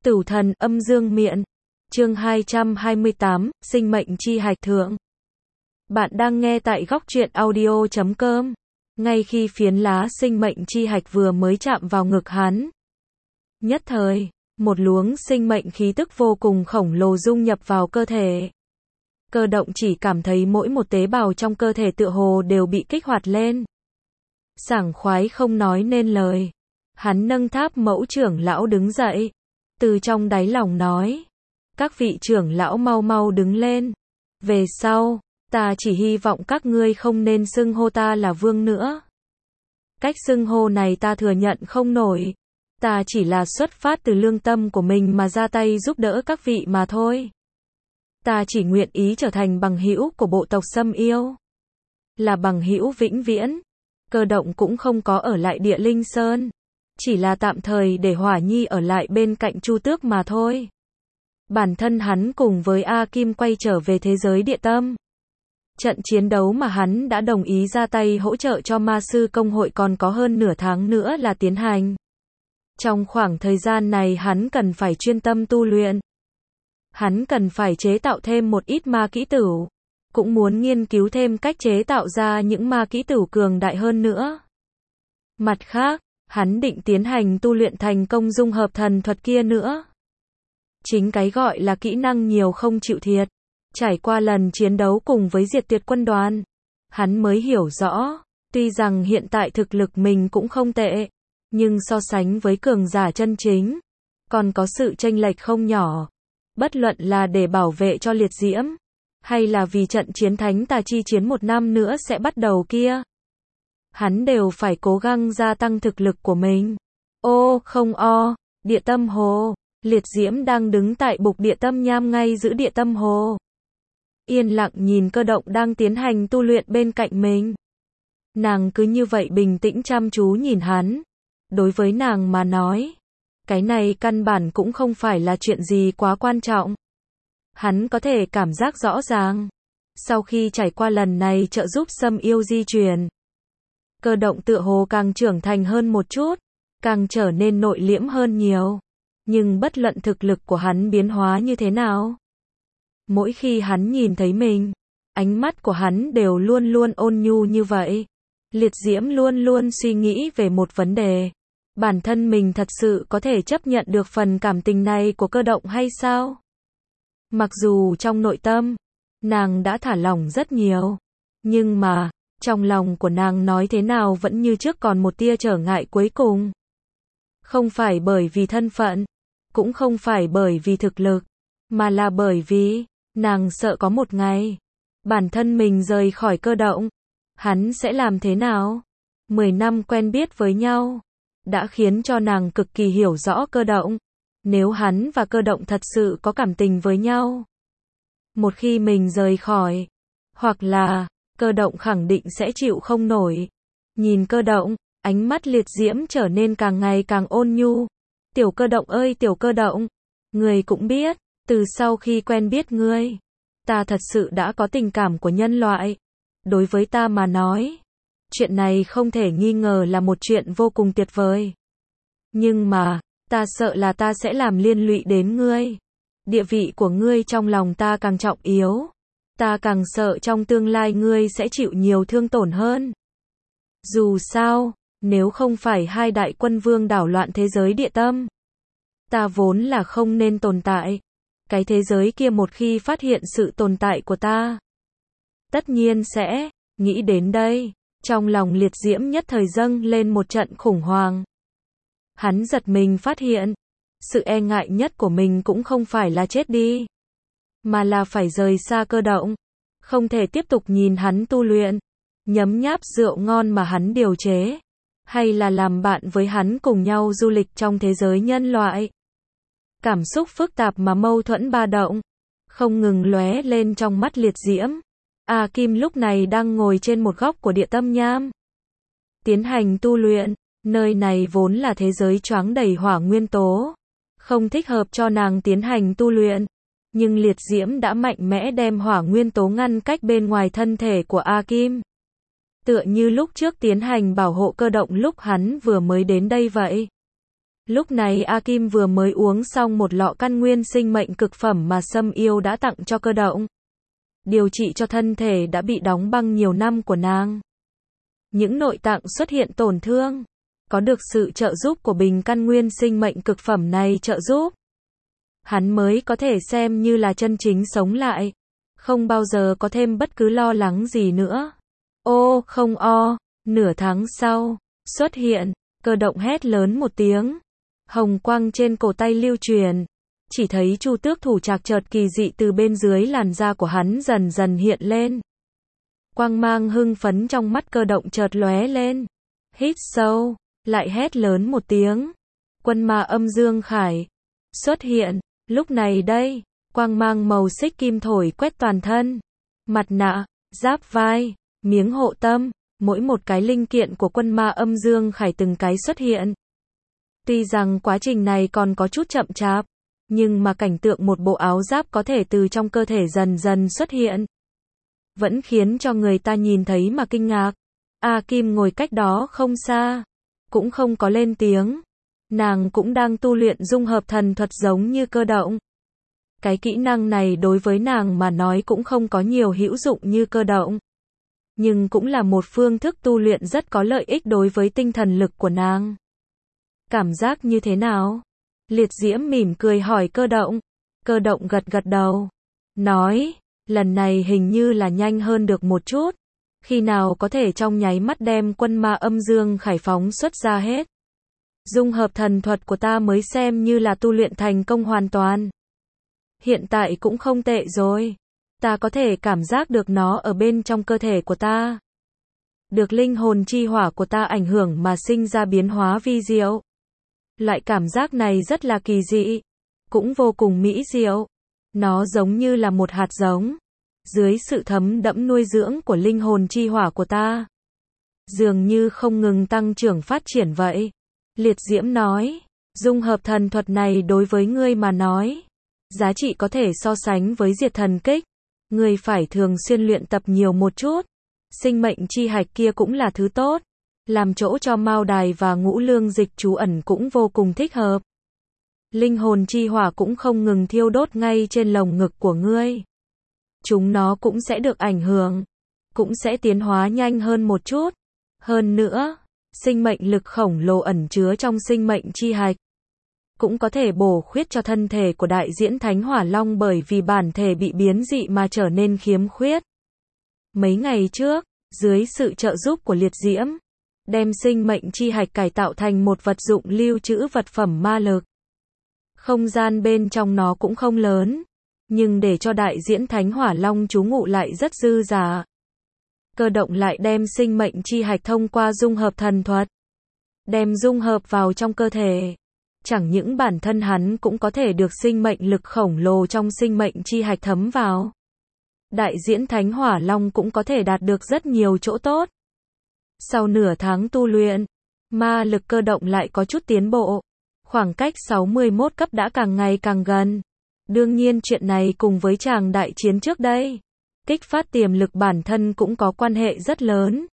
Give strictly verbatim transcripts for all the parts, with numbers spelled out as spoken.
Tửu thần âm dương miện. Chương hai trăm hai mươi tám, sinh mệnh chi hạch thượng. Bạn đang nghe tại góc truyện audio chấm com. Ngay khi phiến lá sinh mệnh chi hạch vừa mới chạm vào ngực hắn, nhất thời, một luống sinh mệnh khí tức vô cùng khổng lồ dung nhập vào cơ thể. Cơ động chỉ cảm thấy mỗi một tế bào trong cơ thể tựa hồ đều bị kích hoạt lên. Sảng khoái không nói nên lời. Hắn nâng tháp mẫu trưởng lão đứng dậy. Từ trong đáy lòng nói. Các vị trưởng lão mau mau đứng lên. Về sau, ta chỉ hy vọng các ngươi không nên xưng hô ta là vương nữa. Cách xưng hô này ta thừa nhận không nổi. Ta chỉ là xuất phát từ lương tâm của mình mà ra tay giúp đỡ các vị mà thôi. Ta chỉ nguyện ý trở thành bằng hữu của bộ tộc Sâm Yêu. Là bằng hữu vĩnh viễn. Cơ động cũng không có ở lại Địa Linh Sơn. Chỉ là tạm thời để Hỏa Nhi ở lại bên cạnh Chu Tước mà thôi. Bản thân hắn cùng với A Kim quay trở về thế giới địa tâm. Trận chiến đấu mà hắn đã đồng ý ra tay hỗ trợ cho ma sư công hội còn có hơn nửa tháng nữa là tiến hành. Trong khoảng thời gian này hắn cần phải chuyên tâm tu luyện. Hắn cần phải chế tạo thêm một ít ma kỹ tửu. Cũng muốn nghiên cứu thêm cách chế tạo ra những ma kỹ tửu cường đại hơn nữa. Mặt khác, hắn định tiến hành tu luyện thành công dung hợp thần thuật kia nữa. Chính cái gọi là kỹ năng nhiều không chịu thiệt. Trải qua lần chiến đấu cùng với Diệt Tuyệt quân đoàn, hắn mới hiểu rõ, tuy rằng hiện tại thực lực mình cũng không tệ, nhưng so sánh với cường giả chân chính, còn có sự chênh lệch không nhỏ. Bất luận là để bảo vệ cho liệt diễm, hay là vì trận chiến thánh tà chi chiến một năm nữa sẽ bắt đầu kia, hắn đều phải cố gắng gia tăng thực lực của mình. Ô, không o, địa tâm hồ, liệt diễm đang đứng tại bục địa tâm nham ngay giữa địa tâm hồ. Yên lặng nhìn cơ động đang tiến hành tu luyện bên cạnh mình. Nàng cứ như vậy bình tĩnh chăm chú nhìn hắn. Đối với nàng mà nói, cái này căn bản cũng không phải là chuyện gì quá quan trọng. Hắn có thể cảm giác rõ ràng. Sau khi trải qua lần này trợ giúp Sâm Yêu di chuyển, cơ động tựa hồ càng trưởng thành hơn một chút, càng trở nên nội liễm hơn nhiều. Nhưng bất luận thực lực của hắn biến hóa như thế nào, mỗi khi hắn nhìn thấy mình, ánh mắt của hắn đều luôn luôn ôn nhu như vậy. Liệt diễm luôn luôn suy nghĩ về một vấn đề. Bản thân mình thật sự có thể chấp nhận được phần cảm tình này của cơ động hay sao? Mặc dù trong nội tâm, nàng đã thả lỏng rất nhiều. Nhưng mà, trong lòng của nàng nói thế nào vẫn như trước còn một tia trở ngại cuối cùng. Không phải bởi vì thân phận, cũng không phải bởi vì thực lực, mà là bởi vì, nàng sợ có một ngày, bản thân mình rời khỏi cơ động. Hắn sẽ làm thế nào? Mười năm quen biết với nhau, đã khiến cho nàng cực kỳ hiểu rõ cơ động. Nếu hắn và cơ động thật sự có cảm tình với nhau, một khi mình rời khỏi, hoặc là, cơ động khẳng định sẽ chịu không nổi. Nhìn cơ động, ánh mắt liệt diễm trở nên càng ngày càng ôn nhu. Tiểu cơ động ơi tiểu cơ động, ngươi cũng biết, từ sau khi quen biết ngươi, ta thật sự đã có tình cảm của nhân loại. Đối với ta mà nói, chuyện này không thể nghi ngờ là một chuyện vô cùng tuyệt vời. Nhưng mà, ta sợ là ta sẽ làm liên lụy đến ngươi. Địa vị của ngươi trong lòng ta càng trọng yếu. Ta càng sợ trong tương lai ngươi sẽ chịu nhiều thương tổn hơn. Dù sao, nếu không phải hai đại quân vương đảo loạn thế giới địa tâm, ta vốn là không nên tồn tại. Cái thế giới kia một khi phát hiện sự tồn tại của ta, tất nhiên sẽ, nghĩ đến đây, trong lòng liệt diễm nhất thời dâng lên một trận khủng hoảng. Hắn giật mình phát hiện, sự e ngại nhất của mình cũng không phải là chết đi, mà là phải rời xa cơ động, không thể tiếp tục nhìn hắn tu luyện, nhấm nháp rượu ngon mà hắn điều chế, hay là làm bạn với hắn cùng nhau du lịch trong thế giới nhân loại. Cảm xúc phức tạp mà mâu thuẫn ba động, không ngừng lóe lên trong mắt liệt diễm. A Kim lúc này đang ngồi trên một góc của địa tâm nham, tiến hành tu luyện. Nơi này vốn là thế giới choáng đầy hỏa nguyên tố, không thích hợp cho nàng tiến hành tu luyện. Nhưng liệt diễm đã mạnh mẽ đem hỏa nguyên tố ngăn cách bên ngoài thân thể của A Kim. Tựa như lúc trước tiến hành bảo hộ cơ động lúc hắn vừa mới đến đây vậy. Lúc này A Kim vừa mới uống xong một lọ căn nguyên sinh mệnh cực phẩm mà Sâm Yêu đã tặng cho Cơ Động. Điều trị cho thân thể đã bị đóng băng nhiều năm của nàng. Những nội tạng xuất hiện tổn thương. Có được sự trợ giúp của bình căn nguyên sinh mệnh cực phẩm này trợ giúp, hắn mới có thể xem như là chân chính sống lại. Không bao giờ có thêm bất cứ lo lắng gì nữa. Ô, không o, nửa tháng sau, xuất hiện, Cơ Động hét lớn một tiếng. Hồng quang trên cổ tay lưu truyền. Chỉ thấy chu tước thủ trạc chợt kỳ dị từ bên dưới làn da của hắn dần dần hiện lên. Quang mang hưng phấn trong mắt Cơ Động chợt lóe lên. Hít sâu, lại hét lớn một tiếng. Quân ma âm dương khải xuất hiện. Lúc này đây, quang mang màu xích kim thổi quét toàn thân. Mặt nạ, giáp vai, miếng hộ tâm, mỗi một cái linh kiện của quân ma âm dương khải từng cái xuất hiện. Tuy rằng quá trình này còn có chút chậm chạp, nhưng mà cảnh tượng một bộ áo giáp có thể từ trong cơ thể dần dần xuất hiện, vẫn khiến cho người ta nhìn thấy mà kinh ngạc. A Kim ngồi cách đó không xa, cũng không có lên tiếng. Nàng cũng đang tu luyện dung hợp thần thuật giống như Cơ Động. Cái kỹ năng này đối với nàng mà nói cũng không có nhiều hữu dụng như Cơ Động, nhưng cũng là một phương thức tu luyện rất có lợi ích đối với tinh thần lực của nàng. Cảm giác như thế nào? Liệt Diễm mỉm cười hỏi Cơ Động. Cơ Động gật gật đầu, nói, lần này hình như là nhanh hơn được một chút. Khi nào có thể trong nháy mắt đem quân ma âm dương khải phóng xuất ra hết. Dung hợp thần thuật của ta mới xem như là tu luyện thành công hoàn toàn. Hiện tại cũng không tệ rồi. Ta có thể cảm giác được nó ở bên trong cơ thể của ta. Được linh hồn chi hỏa của ta ảnh hưởng mà sinh ra biến hóa vi diệu. Loại cảm giác này rất là kỳ dị, cũng vô cùng mỹ diệu. Nó giống như là một hạt giống, dưới sự thấm đẫm nuôi dưỡng của linh hồn chi hỏa của ta, dường như không ngừng tăng trưởng phát triển vậy. Liệt Diễm nói, dung hợp thần thuật này đối với ngươi mà nói, giá trị có thể so sánh với diệt thần kích. Ngươi phải thường xuyên luyện tập nhiều một chút. Sinh mệnh chi hạch kia cũng là thứ tốt, làm chỗ cho mao đài và ngũ lương dịch trú ẩn cũng vô cùng thích hợp. Linh hồn chi hỏa cũng không ngừng thiêu đốt ngay trên lồng ngực của ngươi. Chúng nó cũng sẽ được ảnh hưởng, cũng sẽ tiến hóa nhanh hơn một chút. Hơn nữa, sinh mệnh lực khổng lồ ẩn chứa trong sinh mệnh chi hạch cũng có thể bổ khuyết cho thân thể của đại diễn Thánh Hỏa Long bởi vì bản thể bị biến dị mà trở nên khiếm khuyết. Mấy ngày trước, dưới sự trợ giúp của Liệt Diễm, đem sinh mệnh chi hạch cải tạo thành một vật dụng lưu trữ vật phẩm ma lực. Không gian bên trong nó cũng không lớn, nhưng để cho đại diễn Thánh Hỏa Long trú ngụ lại rất dư dả. Cơ Động lại đem sinh mệnh chi hạch thông qua dung hợp thần thuật, đem dung hợp vào trong cơ thể. Chẳng những bản thân hắn cũng có thể được sinh mệnh lực khổng lồ trong sinh mệnh chi hạch thấm vào. Đại diễn Thánh Hỏa Long cũng có thể đạt được rất nhiều chỗ tốt. Sau nửa tháng tu luyện, ma lực Cơ Động lại có chút tiến bộ. Khoảng cách sáu mươi mốt cấp đã càng ngày càng gần. Đương nhiên chuyện này cùng với tràng đại chiến trước đây, kích phát tiềm lực bản thân cũng có quan hệ rất lớn.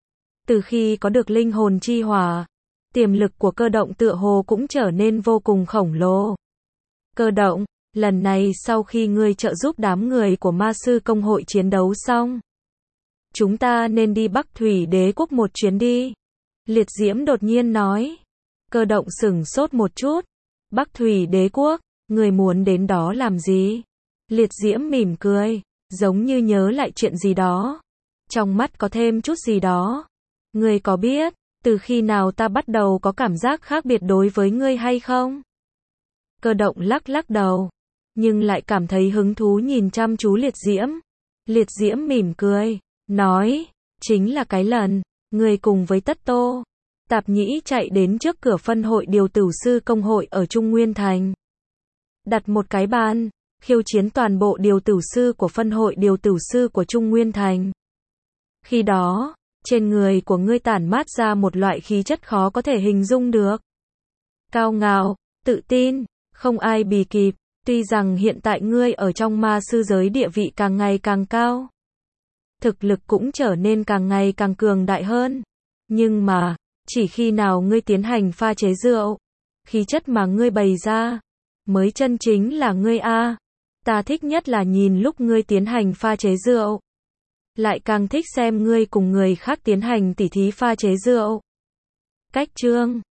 Từ khi có được linh hồn chi hỏa, tiềm lực của Cơ Động tựa hồ cũng trở nên vô cùng khổng lồ. Cơ Động, lần này sau khi ngươi trợ giúp đám người của ma sư công hội chiến đấu xong, chúng ta nên đi Bắc Thủy Đế quốc một chuyến đi. Liệt Diễm đột nhiên nói. Cơ Động sửng sốt một chút. Bắc Thủy Đế quốc, ngươi muốn đến đó làm gì? Liệt Diễm mỉm cười, giống như nhớ lại chuyện gì đó. Trong mắt có thêm chút gì đó. Ngươi có biết, từ khi nào ta bắt đầu có cảm giác khác biệt đối với ngươi hay không? Cơ Động lắc lắc đầu, nhưng lại cảm thấy hứng thú nhìn chăm chú Liệt Diễm. Liệt Diễm mỉm cười, nói, chính là cái lần, ngươi cùng với Tất Tô, Tạp Nhĩ chạy đến trước cửa phân hội điều tử sư công hội ở Trung Nguyên Thành. Đặt một cái bàn, khiêu chiến toàn bộ điều tử sư của phân hội điều tử sư của Trung Nguyên Thành. Khi đó, trên người của ngươi tản mát ra một loại khí chất khó có thể hình dung được. Cao ngạo, tự tin, không ai bì kịp. Tuy rằng hiện tại ngươi ở trong ma sư giới địa vị càng ngày càng cao, thực lực cũng trở nên càng ngày càng cường đại hơn. Nhưng mà, chỉ khi nào ngươi tiến hành pha chế rượu, Khí chất mà ngươi bày ra, mới chân chính là ngươi a. Ta thích nhất là nhìn lúc ngươi tiến hành pha chế rượu. Lại càng thích xem ngươi cùng người khác tiến hành tỉ thí pha chế rượu. Cách chương